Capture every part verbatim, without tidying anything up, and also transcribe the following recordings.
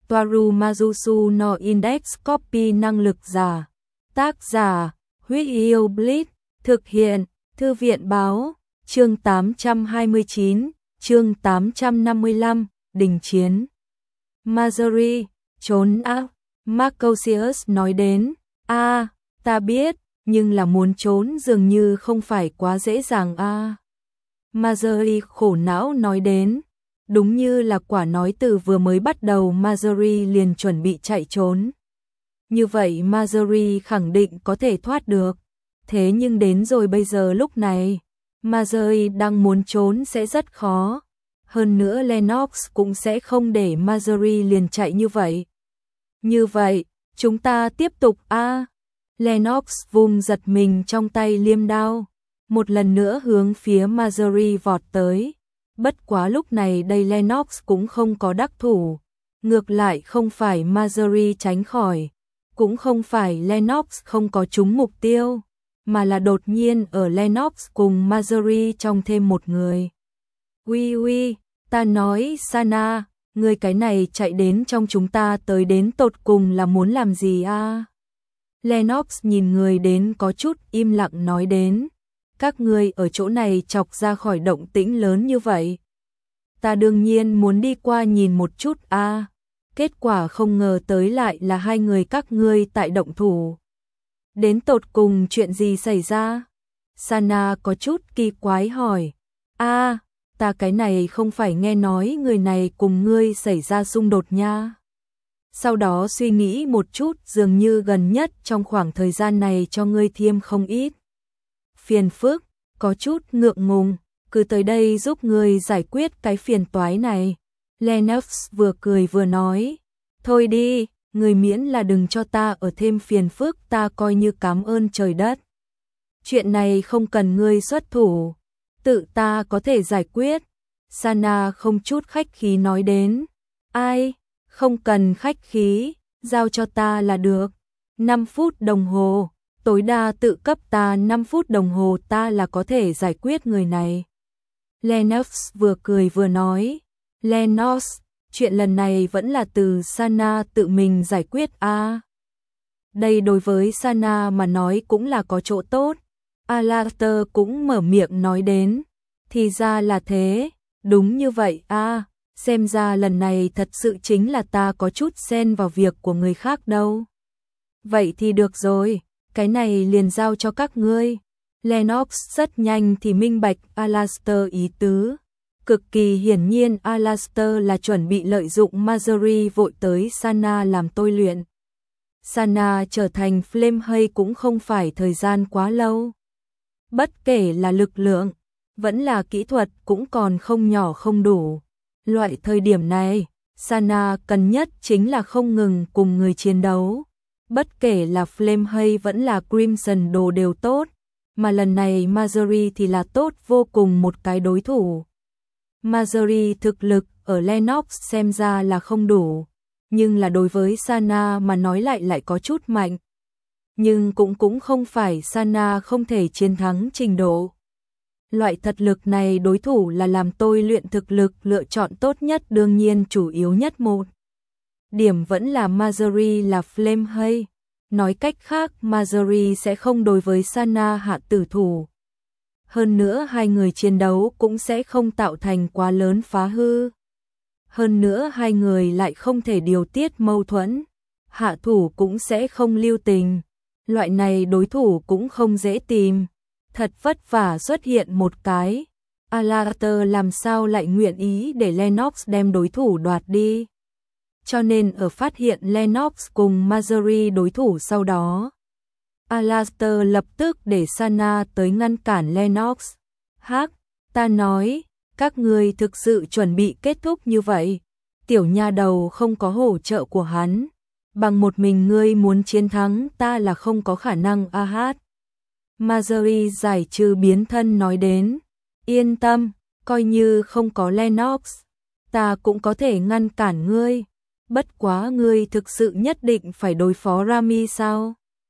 Toaru Majusu no Index Copy năng lực giả. Tác giả, Huyết Yêu Blitz, thực hiện, Thư viện báo, chương tám trăm hai mươi chín, chương tám trăm năm mươi lăm, đình chiến. Marjorie, trốn ác, Marcosius nói đến, a à, ta biết, nhưng là muốn trốn dường như không phải quá dễ dàng a. À. Marjorie khổ não nói đến, đúng như là quả nói từ vừa mới bắt đầu Marjorie liền chuẩn bị chạy trốn. Như vậy Marjorie khẳng định có thể thoát được, thế nhưng đến rồi bây giờ lúc này, Marjorie đang muốn trốn sẽ rất khó. Hơn nữa Lennox cũng sẽ không để Marjorie liền chạy như vậy. Như vậy, chúng ta tiếp tục a. À. Lennox vung giật mình trong tay liêm đao, một lần nữa hướng phía Marjorie vọt tới. Bất quá lúc này đây Lennox cũng không có đắc thủ, ngược lại không phải Marjorie tránh khỏi, cũng không phải Lennox không có trúng mục tiêu, mà là đột nhiên ở Lennox cùng Marjorie trong thêm một người. Uy uy, ta nói Sana, người cái này chạy đến trong chúng ta tới đến tột cùng là muốn làm gì a? À? Lennox nhìn người đến có chút im lặng nói đến, các ngươi ở chỗ này chọc ra khỏi động tĩnh lớn như vậy. Ta đương nhiên muốn đi qua nhìn một chút a. À. Kết quả không ngờ tới lại là hai người các ngươi tại động thủ. Đến tột cùng chuyện gì xảy ra? Sana có chút kỳ quái hỏi. A, à, ta cái này không phải nghe nói người này cùng ngươi xảy ra xung đột nha. Sau đó suy nghĩ một chút, dường như gần nhất trong khoảng thời gian này cho ngươi thêm không ít phiền phức, có chút ngượng ngùng, cứ tới đây giúp ngươi giải quyết cái phiền toái này. Lennox vừa cười vừa nói, thôi đi, người miễn là đừng cho ta ở thêm phiền phức ta coi như cảm ơn trời đất. Chuyện này không cần ngươi xuất thủ, tự ta có thể giải quyết. Sana không chút khách khí nói đến, ai, không cần khách khí, giao cho ta là được. năm phút đồng hồ, tối đa tự cấp ta năm phút đồng hồ ta là có thể giải quyết người này. Lennox vừa cười vừa nói, Lennox, chuyện lần này vẫn là từ Sana tự mình giải quyết a. À. Đây đối với Sana mà nói cũng là có chỗ tốt. Alastair cũng mở miệng nói đến, thì ra là thế, đúng như vậy a. À. Xem ra lần này thật sự chính là ta có chút xen vào việc của người khác đâu. Vậy thì được rồi, cái này liền giao cho các ngươi. Lennox rất nhanh thì minh bạch Alastair ý tứ. Cực kỳ hiển nhiên Alastair là chuẩn bị lợi dụng Marjorie vội tới Sana làm tôi luyện. Sana trở thành Flame hay cũng không phải thời gian quá lâu. Bất kể là lực lượng, vẫn là kỹ thuật cũng còn không nhỏ không đủ. Loại thời điểm này, Sana cần nhất chính là không ngừng cùng người chiến đấu. Bất kể là Flame hay vẫn là Crimson đồ đều tốt, mà lần này Marjorie thì là tốt vô cùng một cái đối thủ. Marjorie thực lực ở Lennox xem ra là không đủ, nhưng là đối với Sana mà nói lại lại có chút mạnh. Nhưng cũng cũng không phải Sana không thể chiến thắng trình độ. Loại thật lực này đối thủ là làm tôi luyện thực lực lựa chọn tốt nhất, đương nhiên chủ yếu nhất một điểm vẫn là Marjorie là Flame hay. Nói cách khác Marjorie sẽ không đối với Sana hạ tử thủ. Hơn nữa hai người chiến đấu cũng sẽ không tạo thành quá lớn phá hư. Hơn nữa hai người lại không thể điều tiết mâu thuẫn. Hạ thủ cũng sẽ không lưu tình. Loại này đối thủ cũng không dễ tìm. Thật vất vả xuất hiện một cái. Alastair làm sao lại nguyện ý để Lennox đem đối thủ đoạt đi. Cho nên ở phát hiện Lennox cùng Marjorie đối thủ sau đó, Alastair lập tức để Sana tới ngăn cản Lennox. Hắc, ta nói, các ngươi thực sự chuẩn bị kết thúc như vậy. Tiểu nha đầu không có hỗ trợ của hắn. Bằng một mình ngươi muốn chiến thắng ta là không có khả năng a hát. Marjorie giải trừ biến thân nói đến, yên tâm, coi như không có Lennox, ta cũng có thể ngăn cản ngươi. Bất quá ngươi thực sự nhất định phải đối phó Rami sao?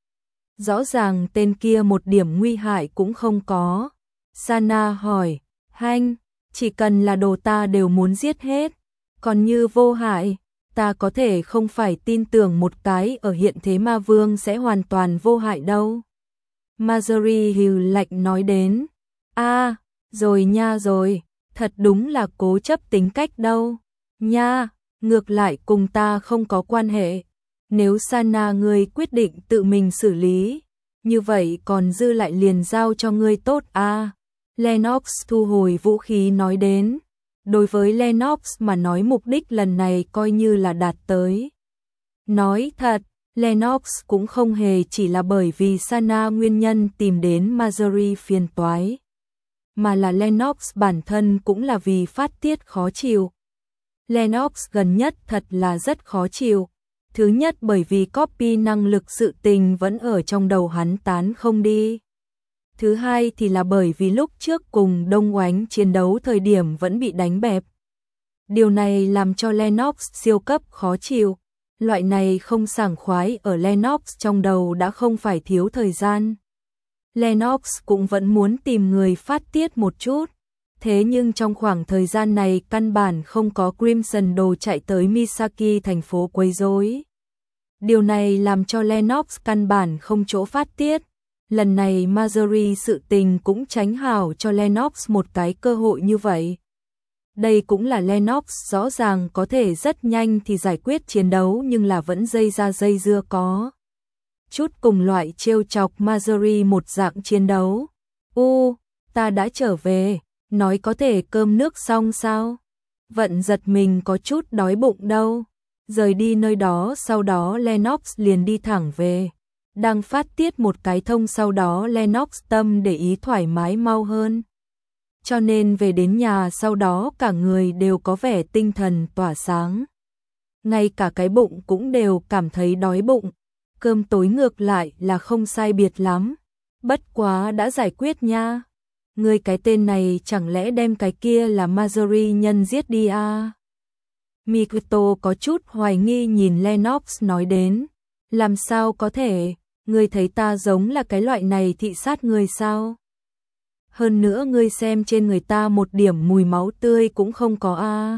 Rõ ràng tên kia một điểm nguy hại cũng không có. Sana hỏi, hanh, chỉ cần là đồ ta đều muốn giết hết, còn như vô hại, ta có thể không phải tin tưởng một cái ở hiện thế ma vương sẽ hoàn toàn vô hại đâu. Marjorie hừ lạnh nói đến. A, à, rồi nha rồi, thật đúng là cố chấp tính cách đâu. Nha, ngược lại cùng ta không có quan hệ. Nếu Sana ngươi quyết định tự mình xử lý, như vậy còn dư lại liền giao cho ngươi tốt a. À. Lennox thu hồi vũ khí nói đến. Đối với Lennox mà nói mục đích lần này coi như là đạt tới. Nói thật, Lennox cũng không hề chỉ là bởi vì Sana nguyên nhân tìm đến Marjorie phiền toái, mà là Lennox bản thân cũng là vì phát tiết khó chịu. Lennox gần nhất thật là rất khó chịu. Thứ nhất bởi vì copy năng lực sự tình vẫn ở trong đầu hắn tán không đi. Thứ hai thì là bởi vì lúc trước cùng Đông Oánh chiến đấu thời điểm vẫn bị đánh bẹp. Điều này làm cho Lennox siêu cấp khó chịu. Loại này không sảng khoái ở Lennox trong đầu đã không phải thiếu thời gian. Lennox cũng vẫn muốn tìm người phát tiết một chút. Thế nhưng trong khoảng thời gian này căn bản không có Crimson Đồ chạy tới Misaki thành phố quấy rối. Điều này làm cho Lennox căn bản không chỗ phát tiết. Lần này Marjorie sự tình cũng tránh hảo cho Lennox một cái cơ hội như vậy. Đây cũng là Lennox rõ ràng có thể rất nhanh thì giải quyết chiến đấu nhưng là vẫn dây ra dây dưa có. Chút cùng loại trêu chọc Marjorie một dạng chiến đấu. U, ta đã trở về, nói có thể cơm nước xong sao? Vận giật mình có chút đói bụng đâu. Rời đi nơi đó sau đó Lennox liền đi thẳng về. Đang phát tiết một cái thông sau đó Lennox tâm để ý thoải mái mau hơn. Cho nên về đến nhà sau đó cả người đều có vẻ tinh thần tỏa sáng. Ngay cả cái bụng cũng đều cảm thấy đói bụng. Cơm tối ngược lại là không sai biệt lắm. Bất quá đã giải quyết nha. Người cái tên này chẳng lẽ đem cái kia là Marjorie nhân giết đi à? Mikoto có chút hoài nghi nhìn Lennox nói đến. Làm sao có thể, ngươi thấy ta giống là cái loại này thị sát người sao? Hơn nữa ngươi xem trên người ta một điểm mùi máu tươi cũng không có a. À?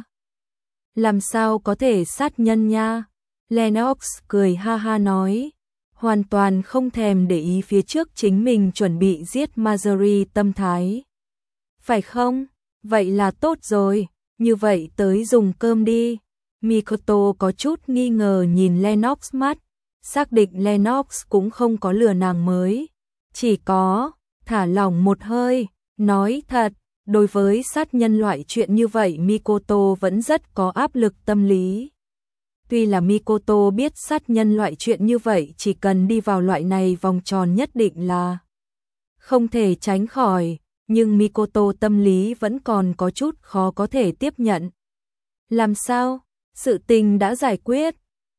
Làm sao có thể sát nhân nha? Lennox cười ha ha nói, hoàn toàn không thèm để ý phía trước chính mình chuẩn bị giết Marjorie tâm thái. Phải không? Vậy là tốt rồi, như vậy tới dùng cơm đi. Mikoto có chút nghi ngờ nhìn Lennox mắt, xác định Lennox cũng không có lừa nàng mới, chỉ có thả lỏng một hơi, nói thật, đối với sát nhân loại chuyện như vậy Mikoto vẫn rất có áp lực tâm lý. Tuy là Mikoto biết sát nhân loại chuyện như vậy chỉ cần đi vào loại này vòng tròn nhất định là không thể tránh khỏi, nhưng Mikoto tâm lý vẫn còn có chút khó có thể tiếp nhận. Làm sao? Sự tình đã giải quyết.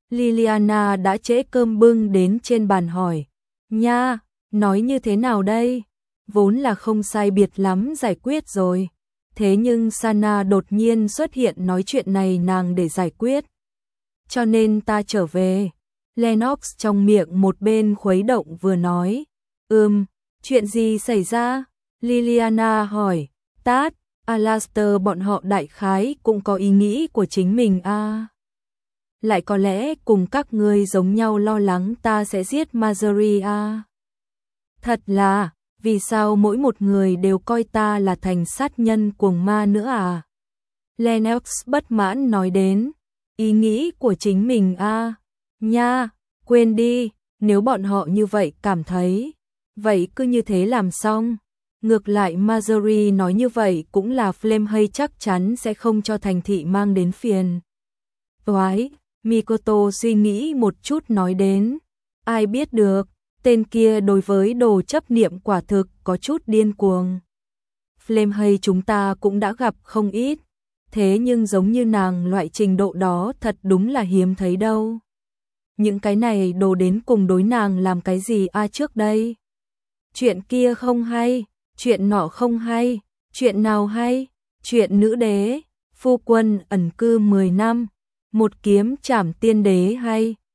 Liliana đã trễ cơm bưng đến trên bàn hỏi. Nha, nói như thế nào đây? Vốn là không sai biệt lắm giải quyết rồi. Thế nhưng Sana đột nhiên xuất hiện nói chuyện này nàng để giải quyết. Cho nên ta trở về. Lennox trong miệng một bên khuấy động vừa nói. Ừm, chuyện gì xảy ra? Liliana hỏi. Tát, Alastair bọn họ đại khái cũng có ý nghĩ của chính mình a. À. Lại có lẽ cùng các ngươi giống nhau lo lắng ta sẽ giết Marjorie a. À. Thật là, vì sao mỗi một người đều coi ta là thành sát nhân cuồng ma nữa à? Lennox bất mãn nói đến, ý nghĩ của chính mình a. À. Nha, quên đi, nếu bọn họ như vậy cảm thấy, vậy cứ như thế làm xong. Ngược lại Marjorie nói như vậy cũng là Flamehey chắc chắn sẽ không cho thành thị mang đến phiền. Toái, Mikoto suy nghĩ một chút nói đến. Ai biết được, tên kia đối với đồ chấp niệm quả thực có chút điên cuồng. Flamehey chúng ta cũng đã gặp không ít, thế nhưng giống như nàng loại trình độ đó thật đúng là hiếm thấy đâu. Những cái này đồ đến cùng đối nàng làm cái gì a à trước đây? Chuyện kia không hay. Chuyện nọ không hay, chuyện nào hay, chuyện nữ đế, phu quân ẩn cư mười năm, một kiếm trảm tiên đế hay,